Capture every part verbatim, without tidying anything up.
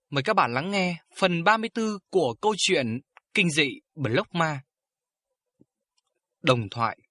Mời các bạn lắng nghe phần ba mươi tư của câu chuyện kinh dị Block Ma. Đồng thoại.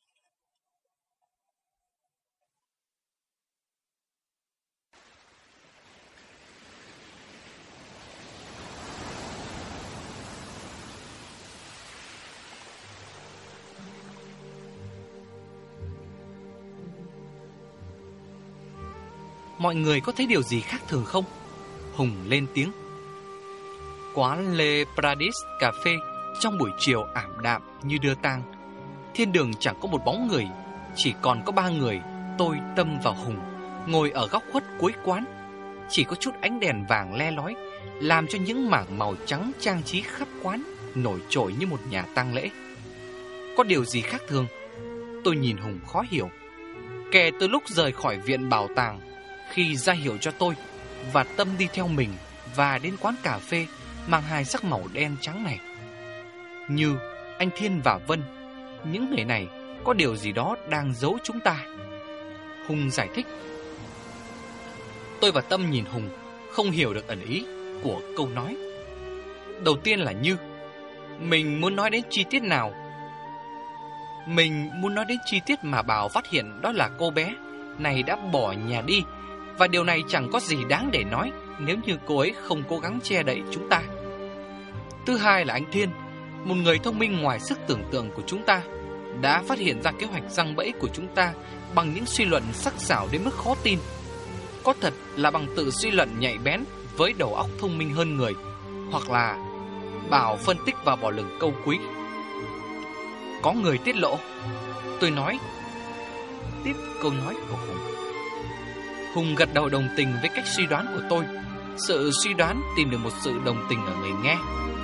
Mọi người có thấy điều gì khác thường không? Hùng lên tiếng. Quán Le Paradis Cà Phê trong buổi chiều ảm đạm như đưa tang. Thiên đường chẳng có một bóng người, chỉ còn có ba người, tôi, Tâm và Hùng, ngồi ở góc khuất cuối quán. Chỉ có chút ánh đèn vàng le lói làm cho những mảng màu trắng trang trí khắp quán nổi trội như một nhà tang lễ. Có điều gì khác thường? Tôi nhìn Hùng khó hiểu. Kể từ lúc rời khỏi viện bảo tàng, khi ra hiệu cho tôi và Tâm đi theo mình và đến quán cà phê mang hai sắc màu đen trắng này. Như anh Thiên và Vân, những người này có điều gì đó đang giấu chúng ta. Hùng giải thích. Tôi và Tâm nhìn Hùng, không hiểu được ẩn ý của câu nói. Đầu tiên là Như. Mình muốn nói đến chi tiết nào? Mình muốn nói đến chi tiết mà Bảo phát hiện đó là cô bé này đã bỏ nhà đi. Và điều này chẳng có gì đáng để nói nếu như cô ấy không cố gắng che đậy chúng ta. Thứ hai là anh Thiên, một người thông minh ngoài sức tưởng tượng của chúng ta, đã phát hiện ra kế hoạch giăng bẫy của chúng ta bằng những suy luận sắc sảo đến mức khó tin. Có thật là bằng tự suy luận nhạy bén với đầu óc thông minh hơn người, hoặc là Bảo phân tích và bỏ lửng câu quý. Có người tiết lộ. Tôi nói tiếp câu nói của Hùng. Hùng gật đầu đồng tình với cách suy đoán của tôi. Sự suy đoán tìm được một sự đồng tình ở người nghe.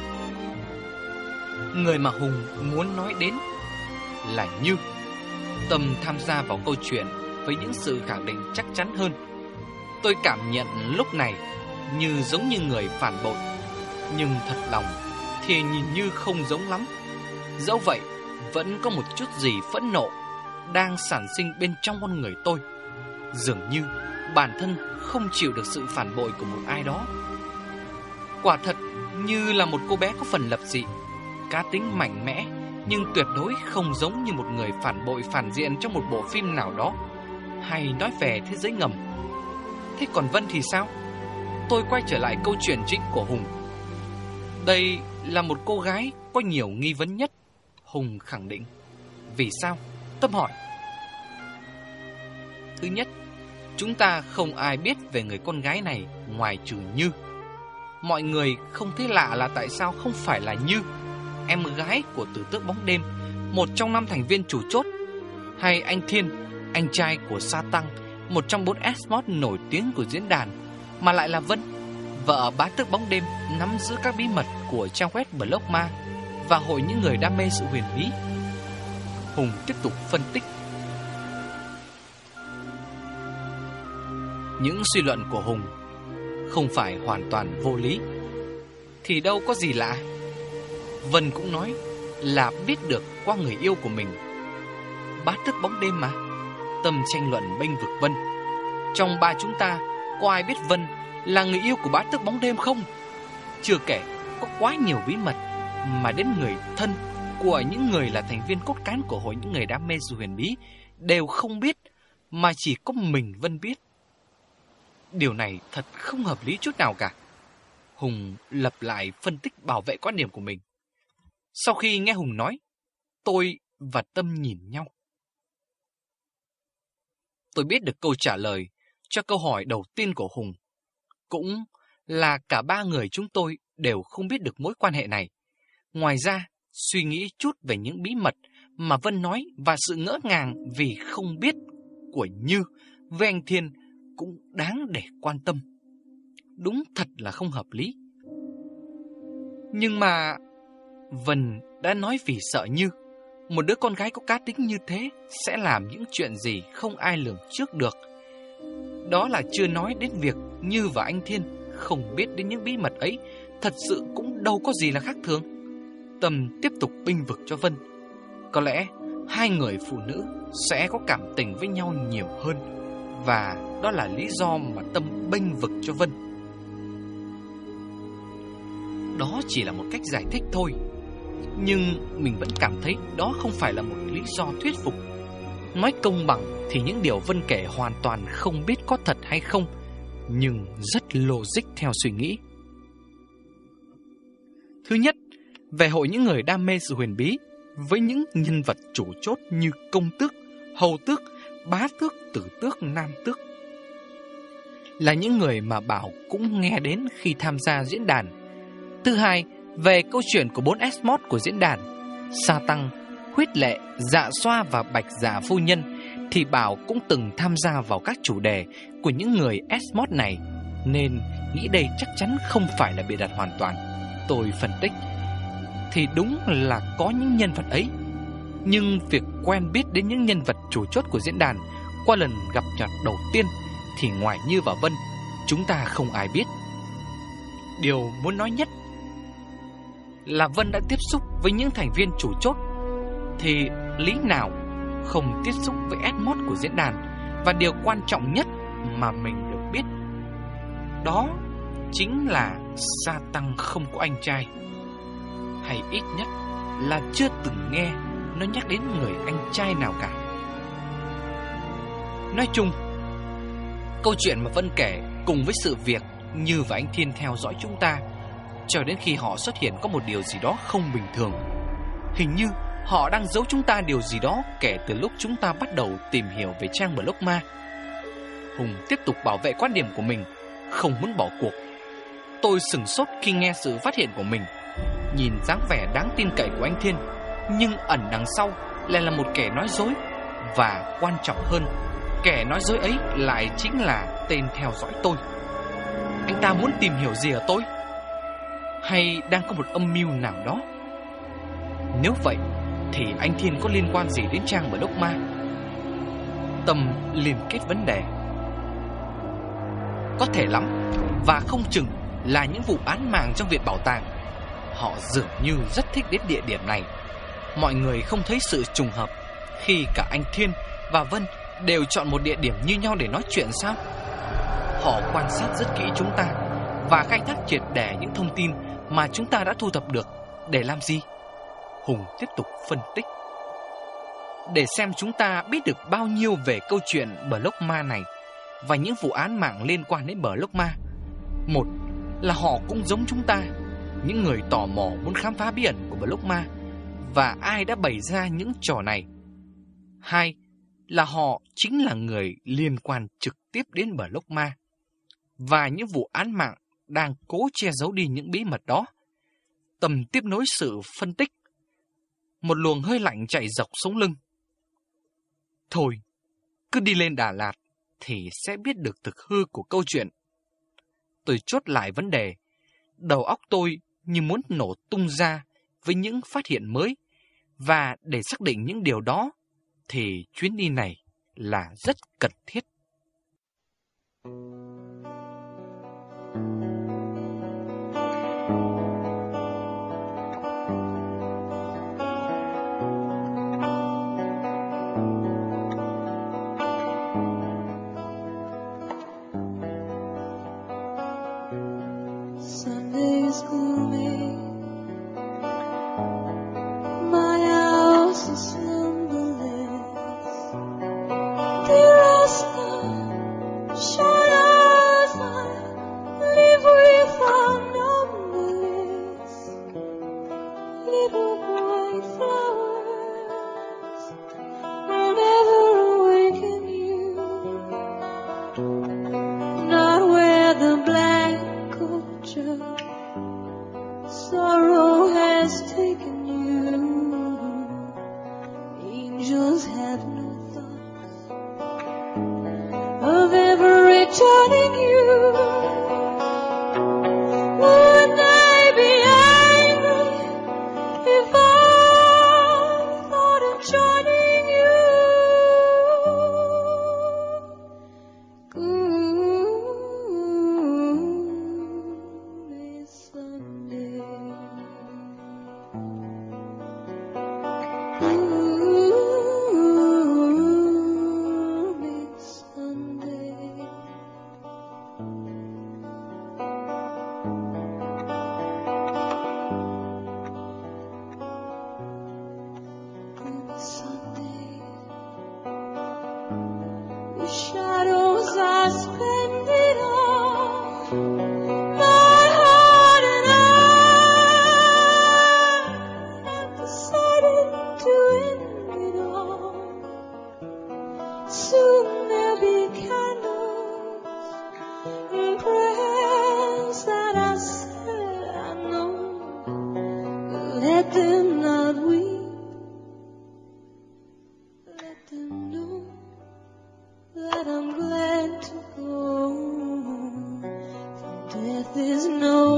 Người mà Hùng muốn nói đến là Như. Tâm tham gia vào câu chuyện với những sự khẳng định chắc chắn hơn. Tôi cảm nhận lúc này Như giống như người phản bội, nhưng thật lòng thì nhìn Như không giống lắm. Dẫu vậy, vẫn có một chút gì phẫn nộ đang sản sinh bên trong con người tôi. Dường như bản thân không chịu được sự phản bội của một ai đó. Quả thật Như là một cô bé có phần lập dị, cá tính mạnh mẽ, nhưng tuyệt đối không giống như một người phản bội phản diện trong một bộ phim nào đó, hay nói về thế giới ngầm. Thế còn Vân thì sao? Tôi quay trở lại câu chuyện chính của Hùng. Đây là một cô gái có nhiều nghi vấn nhất, Hùng khẳng định. Vì sao? Tâm hỏi. Thứ nhất, chúng ta không ai biết về người con gái này ngoài trừ Như. Mọi người không thấy lạ là tại sao không phải là Như, em gái của Tử Tước Bóng Đêm, một trong năm thành viên chủ chốt, hay anh Thiên, anh trai của Sa Tăng, một trong bốn Esmod nổi tiếng của diễn đàn, mà lại là Vân, vợ Bá Tước Bóng Đêm, nắm giữ các bí mật của trang web Block Ma và hội những người đam mê sự huyền bí. Hùng tiếp tục phân tích. Những suy luận của Hùng không phải hoàn toàn vô lý, thì đâu có gì lạ. Vân cũng nói là biết được qua người yêu của mình. Bá Tước Bóng Đêm mà. Tâm tranh luận bênh vực Vân. Trong ba chúng ta, có ai biết Vân là người yêu của Bá Tước Bóng Đêm không? Chưa kể có quá nhiều bí mật mà đến người thân của những người là thành viên cốt cán của hội những người đam mê sự huyền bí đều không biết, mà chỉ có mình Vân biết. Điều này thật không hợp lý chút nào cả. Hùng lặp lại phân tích bảo vệ quan điểm của mình. Sau khi nghe Hùng nói, tôi và Tâm nhìn nhau. Tôi biết được câu trả lời cho câu hỏi đầu tiên của Hùng. Cũng là cả ba người chúng tôi đều không biết được mối quan hệ này. Ngoài ra, suy nghĩ chút về những bí mật mà Vân nói và sự ngỡ ngàng vì không biết của Như với anh Thiên cũng đáng để quan tâm. Đúng thật là không hợp lý. Nhưng mà Vân đã nói vì sợ Như, một đứa con gái có cá tính như thế, sẽ làm những chuyện gì không ai lường trước được. Đó là chưa nói đến việc Như và anh Thiên không biết đến những bí mật ấy. Thật sự cũng đâu có gì là khác thường. Tâm tiếp tục bênh vực cho Vân. Có lẽ hai người phụ nữ sẽ có cảm tình với nhau nhiều hơn, và đó là lý do mà Tâm bênh vực cho Vân. đó chỉ là một cách giải thích thôi. Nhưng mình vẫn cảm thấy đó không phải là một lý do thuyết phục. Nói công bằng thì những điều Vân kể hoàn toàn không biết có thật hay không, nhưng rất logic theo suy nghĩ. Thứ nhất, về hội những người đam mê sự huyền bí, với những nhân vật chủ chốt như công tước, hầu tước, bá tước, tử tước, nam tước, là những người mà Bảo cũng nghe đến khi tham gia diễn đàn. Thứ hai, về câu chuyện của bốn S-mod của diễn đàn, Sa Tăng, Huyết Lệ, Dạ Xoa và Bạch Dạ Phu Nhân, thì Bảo cũng từng tham gia vào các chủ đề của những người S-mod này, nên nghĩ đây chắc chắn không phải là bịa đặt hoàn toàn. Tôi phân tích thì đúng là có những nhân vật ấy, nhưng việc quen biết đến những nhân vật chủ chốt của diễn đàn qua lần gặp mặt đầu tiên thì ngoài Như và Vân, chúng ta không ai biết. Điều muốn nói nhất là Vân đã tiếp xúc với những thành viên chủ chốt, thì lý nào không tiếp xúc với S-mod của diễn đàn. Và điều quan trọng nhất mà mình được biết đó chính là Sa Tăng không có anh trai, hay ít nhất là chưa từng nghe nó nhắc đến người anh trai nào cả. Nói chung, câu chuyện mà Vân kể cùng với sự việc Như và anh Thiên theo dõi chúng ta cho đến khi họ xuất hiện có một điều gì đó không bình thường. Hình như họ đang giấu chúng ta điều gì đó kể từ lúc chúng ta bắt đầu tìm hiểu về trang blog ma. Hùng tiếp tục bảo vệ quan điểm của mình, không muốn bỏ cuộc. Tôi sửng sốt khi nghe sự phát hiện của mình. Nhìn dáng vẻ đáng tin cậy của anh Thiên, nhưng ẩn đằng sau lại là một kẻ nói dối. Và quan trọng hơn, kẻ nói dối ấy lại chính là tên theo dõi tôi. Anh ta muốn tìm hiểu gì ở tôi? Hay đang có một âm mưu nào đó? Nếu vậy thì anh Thiên có liên quan gì đến trang blog ma? Tâm liên kết vấn đề. Có thể lắm, và không chừng là những vụ án mạng trong viện bảo tàng. Họ dường như rất thích đến địa điểm này. Mọi người không thấy sự trùng hợp khi cả anh Thiên và Vân đều chọn một địa điểm như nhau để nói chuyện sao? Họ quan sát rất kỹ chúng ta và khai thác triệt để những thông tin mà chúng ta đã thu thập được. Để làm gì? Hùng tiếp tục phân tích. Để xem chúng ta biết được bao nhiêu về câu chuyện blog ma này và những vụ án mạng liên quan đến blog ma. Một là họ cũng giống chúng ta, những người tò mò muốn khám phá bí ẩn của blog ma và ai đã bày ra những trò này. Hai là họ chính là người liên quan trực tiếp đến blog ma và những vụ án mạng đang cố che giấu đi những bí mật đó. Tầm tiếp nối sự phân tích, một luồng hơi lạnh chạy dọc sống lưng. Thôi, cứ đi lên Đà Lạt thì sẽ biết được thực hư của câu chuyện. Tôi chốt lại vấn đề. Đầu óc tôi như muốn nổ tung ra với những phát hiện mới. Và để xác định những điều đó thì chuyến đi này là rất cần thiết.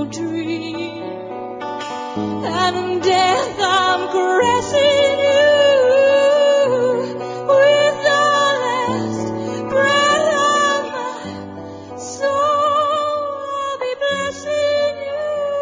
no dream, and in death I'm caressing you with the last breath of my soul. I'll be blessing you.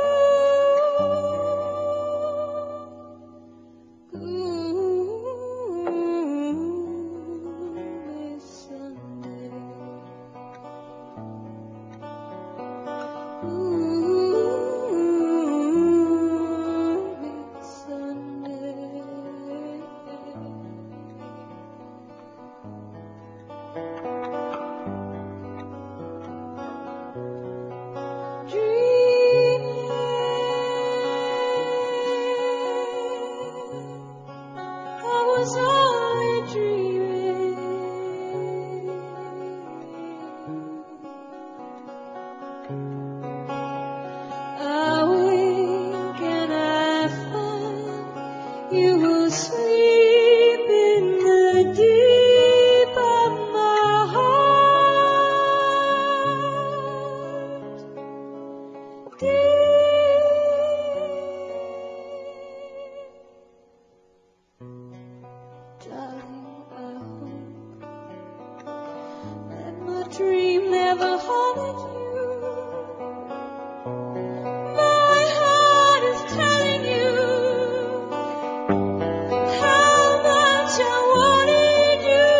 Dream never haunted you. My heart is telling you how much I wanted you.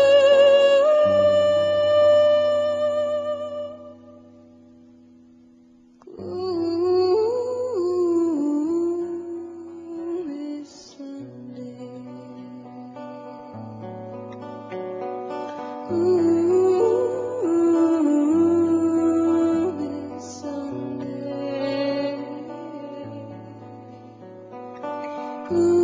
Gloomy Sunday. Ooh. Ooh.